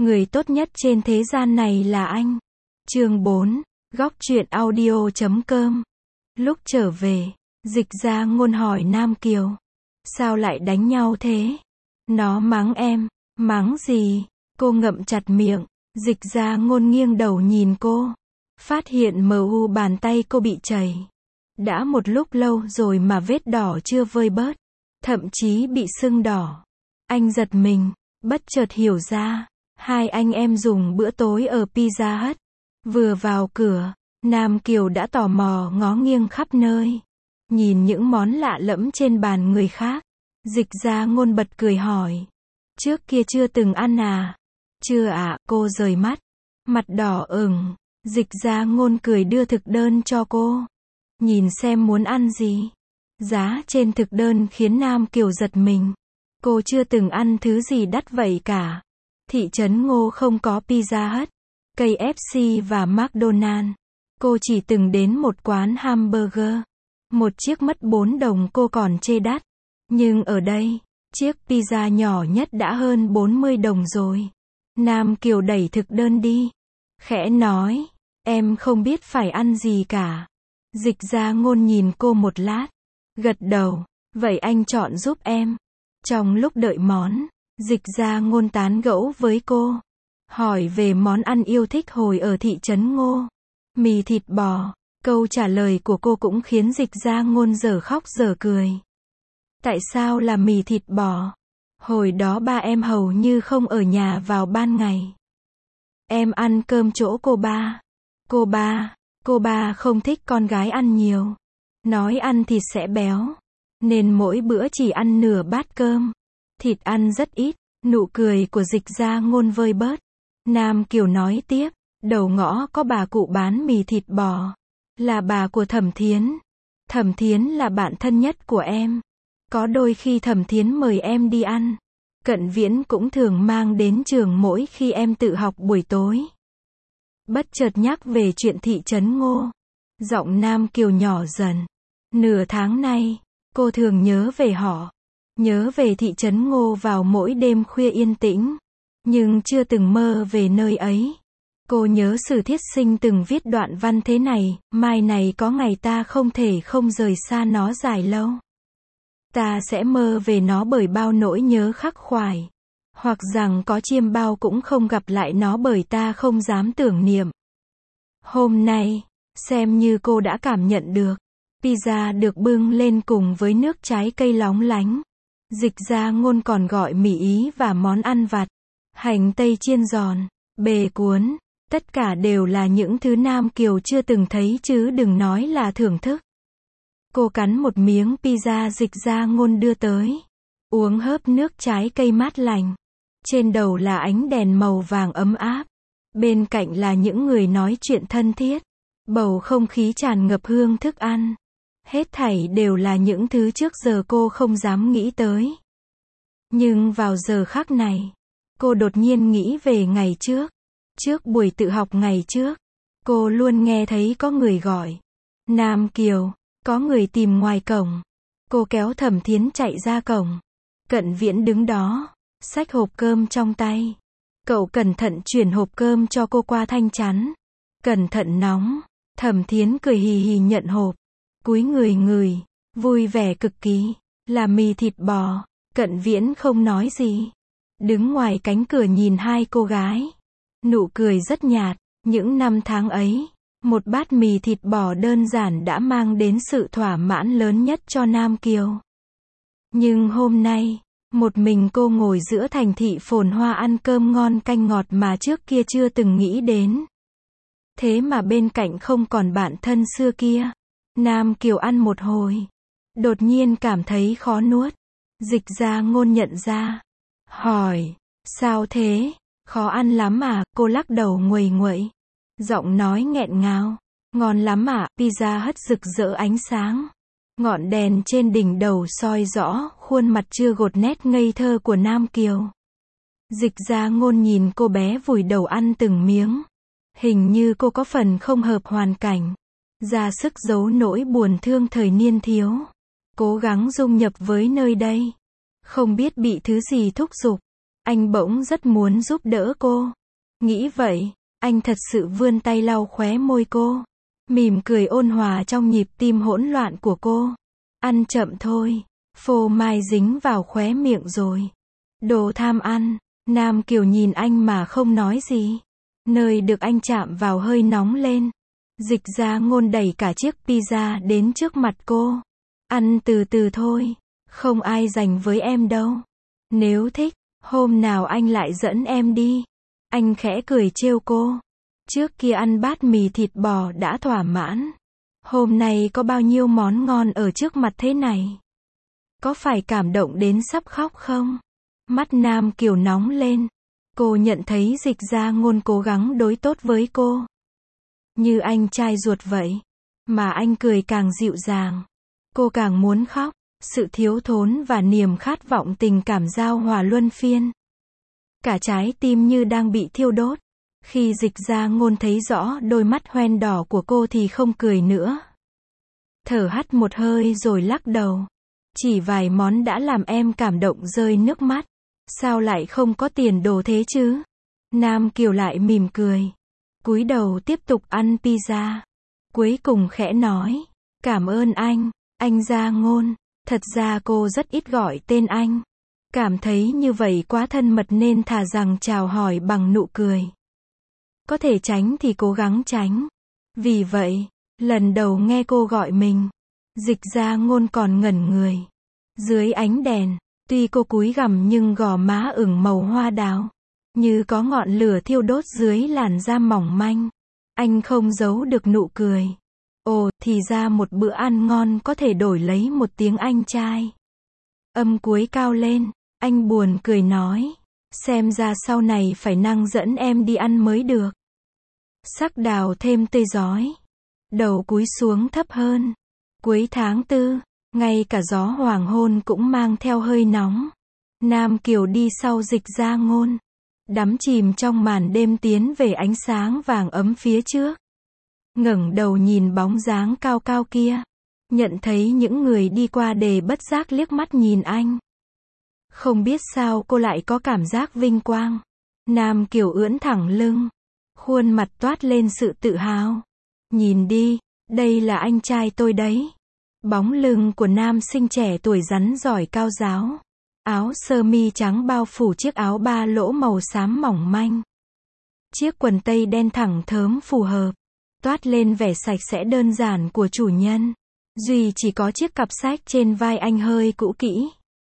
Người tốt nhất trên thế gian này là anh. Chương 4, góc truyện audio.com. Lúc trở về, Dịch Ra Ngôn hỏi Nam Kiều. Sao lại đánh nhau thế? Nó mắng em. Mắng gì? Cô ngậm chặt miệng. Dịch Ra Ngôn nghiêng đầu nhìn cô. Phát hiện mu bàn tay cô bị chảy. Đã một lúc lâu rồi mà vết đỏ chưa vơi bớt. Thậm chí bị sưng đỏ. Anh giật mình, bất chợt hiểu ra. Hai anh em dùng bữa tối ở Pizza Hut. Vừa vào cửa, Nam Kiều đã tò mò ngó nghiêng khắp nơi. Nhìn những món lạ lẫm trên bàn người khác. Dịch Ra Ngôn bật cười hỏi. Trước kia chưa từng ăn à? Chưa ạ, cô rời mắt. Mặt đỏ ửng. Dịch Ra Ngôn cười đưa thực đơn cho cô. Nhìn xem muốn ăn gì. Giá trên thực đơn khiến Nam Kiều giật mình. Cô chưa từng ăn thứ gì đắt vậy cả. Thị trấn Ngô không có Pizza Hut, KFC và McDonald's. Cô chỉ từng đến một quán hamburger. Một chiếc mất 4 đồng cô còn chê đắt. Nhưng ở đây, chiếc pizza nhỏ nhất đã hơn 40 đồng rồi. Nam Kiều đẩy thực đơn đi. Khẽ nói, em không biết phải ăn gì cả. Dịch Ra Ngôn nhìn cô một lát. Gật đầu, vậy anh chọn giúp em. Trong lúc đợi món, Dịch Ra Ngôn tán gẫu với cô. Hỏi về món ăn yêu thích hồi ở thị trấn Ngô. Mì thịt bò. Câu trả lời của cô cũng khiến Dịch Ra Ngôn dở khóc dở cười. Tại sao là mì thịt bò? Hồi đó ba em hầu như không ở nhà vào ban ngày. Em ăn cơm chỗ cô ba. Cô ba không thích con gái ăn nhiều. Nói ăn thịt sẽ béo. Nên mỗi bữa chỉ ăn nửa bát cơm. Thịt ăn rất ít. Nụ cười của Dịch Ra Ngôn vơi bớt. Nam Kiều nói tiếp. Đầu ngõ có bà cụ bán mì thịt bò. Là bà của Thẩm Thiến. Thẩm Thiến là bạn thân nhất của em. Có đôi khi Thẩm Thiến mời em đi ăn. Cận Viễn cũng thường mang đến trường mỗi khi em tự học buổi tối. Bất chợt nhắc về chuyện thị trấn Ngô. Giọng Nam Kiều nhỏ dần. Nửa tháng nay, cô thường nhớ về họ. Nhớ về thị trấn Ngô vào mỗi đêm khuya yên tĩnh. Nhưng chưa từng mơ về nơi ấy. Cô nhớ Sử Thiết Sinh từng viết đoạn văn thế này, mai này có ngày ta không thể không rời xa nó dài lâu. Ta sẽ mơ về nó bởi bao nỗi nhớ khắc khoải. Hoặc rằng có chiêm bao cũng không gặp lại nó bởi ta không dám tưởng niệm. Hôm nay, xem như cô đã cảm nhận được. Pizza được bưng lên cùng với nước trái cây lóng lánh. Dịch Ra Ngôn còn gọi mì Ý và món ăn vặt. Hành tây chiên giòn, bề cuốn. Tất cả đều là những thứ Nam Kiều chưa từng thấy chứ đừng nói là thưởng thức. Cô cắn một miếng pizza Dịch Ra Ngôn đưa tới. Uống hớp nước trái cây mát lành. Trên đầu là ánh đèn màu vàng ấm áp. Bên cạnh là những người nói chuyện thân thiết. Bầu không khí tràn ngập hương thức ăn. Hết thảy đều là những thứ trước giờ cô không dám nghĩ tới. Nhưng vào giờ khắc này, cô đột nhiên nghĩ về ngày trước. Trước buổi tự học ngày trước, cô luôn nghe thấy có người gọi. Nam Kiều, có người tìm ngoài cổng. Cô kéo Thẩm Thiến chạy ra cổng. Cận Viễn đứng đó, xách hộp cơm trong tay. Cậu cẩn thận chuyển hộp cơm cho cô qua thanh chắn. Cẩn thận nóng. Thẩm Thiến cười hì hì nhận hộp. Cúi người ngửi, vui vẻ cực kỳ. Là mì thịt bò. Cận Viễn không nói gì. Đứng ngoài cánh cửa nhìn hai cô gái. Nụ cười rất nhạt. Những năm tháng ấy, một bát mì thịt bò đơn giản đã mang đến sự thỏa mãn lớn nhất cho Nam Kiều. Nhưng hôm nay, một mình cô ngồi giữa thành thị phồn hoa ăn cơm ngon canh ngọt mà trước kia chưa từng nghĩ đến. Thế mà bên cạnh không còn bạn thân xưa kia. Nam Kiều ăn một hồi. Đột nhiên cảm thấy khó nuốt. Dịch Ra Ngôn nhận ra. Hỏi, sao thế? Khó ăn lắm à? Cô lắc đầu nguầy nguậy. Giọng nói nghẹn ngào. Ngon lắm à? Pizza Hut rực rỡ ánh sáng. Ngọn đèn trên đỉnh đầu soi rõ khuôn mặt chưa gột nét ngây thơ của Nam Kiều. Dịch Ra Ngôn nhìn cô bé vùi đầu ăn từng miếng. Hình như cô có phần không hợp hoàn cảnh. Ra sức giấu nỗi buồn thương thời niên thiếu. Cố gắng dung nhập với nơi đây. Không biết bị thứ gì thúc giục. Anh bỗng rất muốn giúp đỡ cô. Nghĩ vậy, anh thật sự vươn tay lau khóe môi cô. Mỉm cười ôn hòa trong nhịp tim hỗn loạn của cô. Ăn chậm thôi. Phô mai dính vào khóe miệng rồi. Đồ tham ăn. Nam Kiều nhìn anh mà không nói gì. Nơi được anh chạm vào hơi nóng lên. Dịch ra Ngôn đẩy cả chiếc pizza đến trước mặt cô. Ăn từ từ thôi. Không ai giành với em đâu. Nếu thích, hôm nào anh lại dẫn em đi. Anh khẽ cười trêu cô. Trước kia ăn bát mì thịt bò đã thỏa mãn. Hôm nay có bao nhiêu món ngon ở trước mặt thế này. Có phải cảm động đến sắp khóc không? Mắt Nam Kiều nóng lên. Cô nhận thấy Dịch ra Ngôn cố gắng đối tốt với cô. Như anh trai ruột vậy. Mà anh cười càng dịu dàng. Cô càng muốn khóc. Sự thiếu thốn và niềm khát vọng tình cảm giao hòa luân phiên. Cả trái tim như đang bị thiêu đốt. Khi Dịch ra Ngôn thấy rõ đôi mắt hoen đỏ của cô thì không cười nữa. Thở hắt một hơi rồi lắc đầu. Chỉ vài món đã làm em cảm động rơi nước mắt. Sao lại không có tiền đồ thế chứ? Nam Kiều lại mỉm cười. Cúi đầu tiếp tục ăn pizza. Cuối cùng khẽ nói. Cảm ơn anh Ra Ngôn. Thật ra cô rất ít gọi tên anh. Cảm thấy như vậy quá thân mật nên thà rằng chào hỏi bằng nụ cười. Có thể tránh thì cố gắng tránh. Vì vậy, lần đầu nghe cô gọi mình, Dịch ra Ngôn còn ngẩn người. Dưới ánh đèn, tuy cô cúi gằm nhưng gò má ửng màu hoa đào. Như có ngọn lửa thiêu đốt dưới làn da mỏng manh. Anh không giấu được nụ cười. Ồ, thì ra một bữa ăn ngon có thể đổi lấy một tiếng anh trai. Âm cuối cao lên, anh buồn cười nói. Xem ra sau này phải năng dẫn em đi ăn mới được. Sắc đào thêm tươi rói. Đầu cúi xuống thấp hơn. Cuối tháng 4, ngay cả gió hoàng hôn cũng mang theo hơi nóng. Nam Kiều đi sau Dịch ra Ngôn. Đắm chìm trong màn đêm tiến về ánh sáng vàng ấm phía trước. Ngẩng đầu nhìn bóng dáng cao cao kia. Nhận thấy những người đi qua đề bất giác liếc mắt nhìn anh. Không biết sao cô lại có cảm giác vinh quang. Nam Kiều ưỡn thẳng lưng. Khuôn mặt toát lên sự tự hào. Nhìn đi, đây là anh trai tôi đấy. Bóng lưng của nam sinh trẻ tuổi rắn giỏi cao ráo. Áo sơ mi trắng bao phủ chiếc áo ba lỗ màu xám mỏng manh. Chiếc quần tây đen thẳng thớm phù hợp. Toát lên vẻ sạch sẽ đơn giản của chủ nhân. Duy chỉ có chiếc cặp sách trên vai anh hơi cũ kỹ.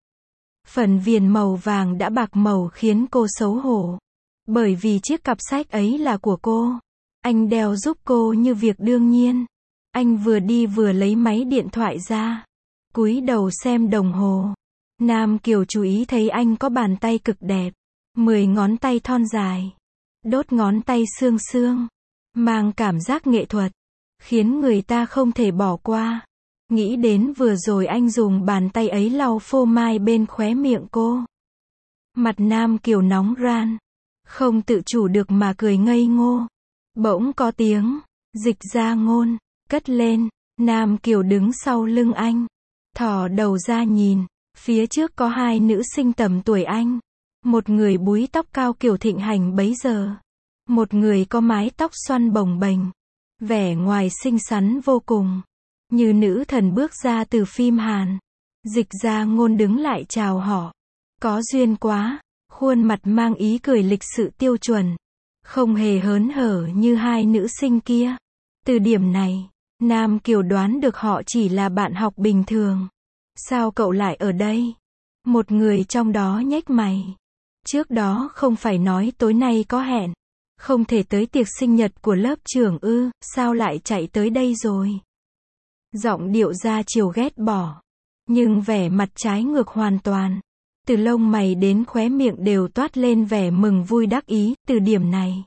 Phần viền màu vàng đã bạc màu khiến cô xấu hổ. Bởi vì chiếc cặp sách ấy là của cô. Anh đeo giúp cô như việc đương nhiên. Anh vừa đi vừa lấy máy điện thoại ra. Cúi đầu xem đồng hồ. Nam Kiều chú ý thấy anh có bàn tay cực đẹp. 10 ngón tay thon dài. Đốt ngón tay xương xương. Mang cảm giác nghệ thuật. Khiến người ta không thể bỏ qua. Nghĩ đến vừa rồi anh dùng bàn tay ấy lau phô mai bên khóe miệng cô. Mặt Nam Kiều nóng ran. Không tự chủ được mà cười ngây ngô. Bỗng có tiếng. Dịch ra Ngôn. Cất lên. Nam Kiều đứng sau lưng anh. Thò đầu ra nhìn. Phía trước có hai nữ sinh tầm tuổi anh. Một người búi tóc cao kiểu thịnh hành bấy giờ. Một người có mái tóc xoăn bồng bềnh. Vẻ ngoài xinh xắn vô cùng. Như nữ thần bước ra từ phim Hàn. Dịch ra Ngôn đứng lại chào họ. Có duyên quá. Khuôn mặt mang ý cười lịch sự tiêu chuẩn. Không hề hớn hở như hai nữ sinh kia. Từ điểm này, Nam Kiều đoán được họ chỉ là bạn học bình thường. Sao cậu lại ở đây? Một người trong đó nhếch mày. Trước đó không phải nói tối nay có hẹn. Không thể tới tiệc sinh nhật của lớp trưởng ư, sao lại chạy tới đây rồi? Giọng điệu ra chiều ghét bỏ. Nhưng vẻ mặt trái ngược hoàn toàn. Từ lông mày đến khóe miệng đều toát lên vẻ mừng vui đắc ý. Từ điểm này,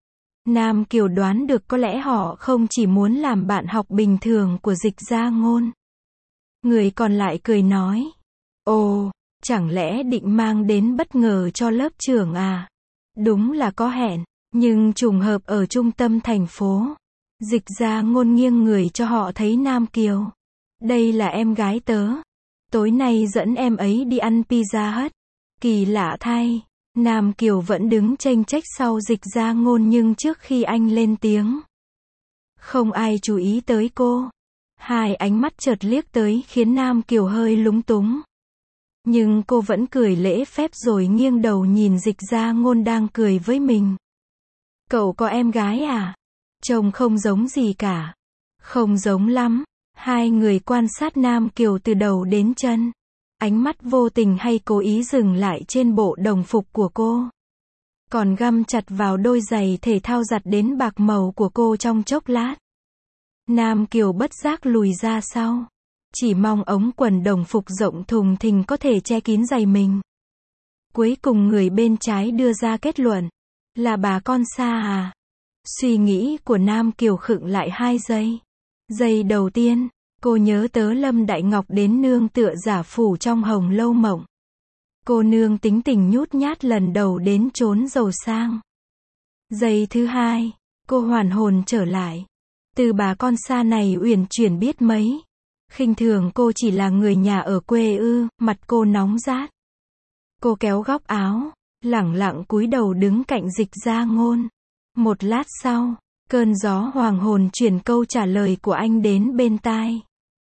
Nam Kiều đoán được có lẽ họ không chỉ muốn làm bạn học bình thường của Dịch ra Ngôn. Người còn lại cười nói. Ồ, chẳng lẽ định mang đến bất ngờ cho lớp trưởng à? Đúng là có hẹn, nhưng trùng hợp ở trung tâm thành phố. Dịch ra Ngôn nghiêng người cho họ thấy Nam Kiều. Đây là em gái tớ. Tối nay dẫn em ấy đi ăn pizza hut. Kỳ lạ thay. Nam Kiều vẫn đứng chênh chách sau Dịch Gia Ngôn nhưng trước khi anh lên tiếng, không ai chú ý tới cô. Hai ánh mắt chợt liếc tới khiến Nam Kiều hơi lúng túng. Nhưng cô vẫn cười lễ phép rồi nghiêng đầu nhìn Dịch Gia Ngôn đang cười với mình. Cậu có em gái à? Trông không giống gì cả. Không giống lắm. Hai người quan sát Nam Kiều từ đầu đến chân. Ánh mắt vô tình hay cố ý dừng lại trên bộ đồng phục của cô. Còn găm chặt vào đôi giày thể thao giặt đến bạc màu của cô trong chốc lát. Nam Kiều bất giác lùi ra sau. Chỉ mong ống quần đồng phục rộng thùng thình có thể che kín giày mình. Cuối cùng người bên trái đưa ra kết luận. Là bà con xa à? Suy nghĩ của Nam Kiều khựng lại 2 giây. Giây đầu tiên, cô nhớ tới Lâm Đại Ngọc đến nương tựa giả phủ trong Hồng Lâu Mộng. Cô nương tính tình nhút nhát lần đầu đến trốn giàu sang. Giây thứ hai, cô hoàn hồn trở lại. Từ bà con xa này uyển chuyển biết mấy. Khinh thường cô chỉ là người nhà ở quê ư, mặt cô nóng rát. Cô kéo góc áo, lẳng lặng cúi đầu đứng cạnh Dịch Gia Ngôn. Một lát sau, cơn gió hoàng hồn chuyển câu trả lời của anh đến bên tai.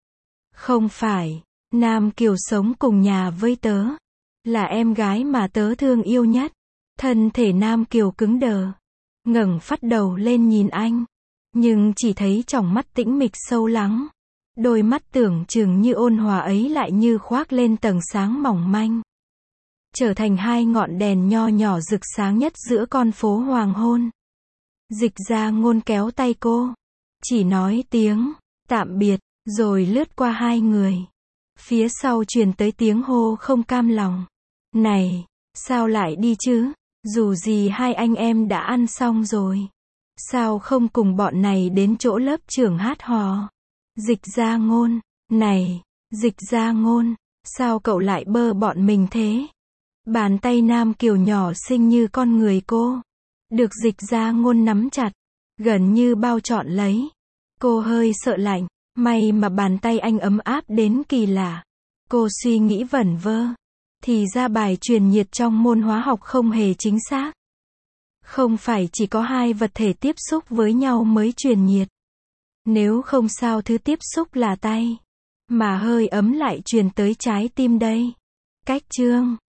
Không phải, Nam Kiều sống cùng nhà với tớ. Là em gái mà tớ thương yêu nhất. Thân thể Nam Kiều cứng đờ. Ngẩng phát đầu lên nhìn anh. Nhưng chỉ thấy tròng mắt tĩnh mịch sâu lắng. Đôi mắt tưởng chừng như ôn hòa ấy lại như khoác lên tầng sáng mỏng manh. Trở thành hai ngọn đèn nho nhỏ rực sáng nhất giữa con phố hoàng hôn. Dịch Gia Ngôn kéo tay cô. Chỉ nói tiếng, tạm biệt, rồi lướt qua hai người. Phía sau truyền tới tiếng hô không cam lòng. Này, sao lại đi chứ? Dù gì hai anh em đã ăn xong rồi. Sao không cùng bọn này đến chỗ lớp trưởng hát hò? Dịch Gia Ngôn, này, Dịch Gia Ngôn, sao cậu lại bơ bọn mình thế? Bàn tay Nam Kiều nhỏ xinh như con người cô. Được Dịch Gia Ngôn nắm chặt, gần như bao trọn lấy. Cô hơi sợ lạnh, may mà bàn tay anh ấm áp đến kỳ lạ. Cô suy nghĩ vẩn vơ. Thì ra bài truyền nhiệt trong môn hóa học không hề chính xác. Không phải chỉ có hai vật thể tiếp xúc với nhau mới truyền nhiệt. Nếu không sao thứ tiếp xúc là tay. Mà hơi ấm lại truyền tới trái tim đây. Cách chương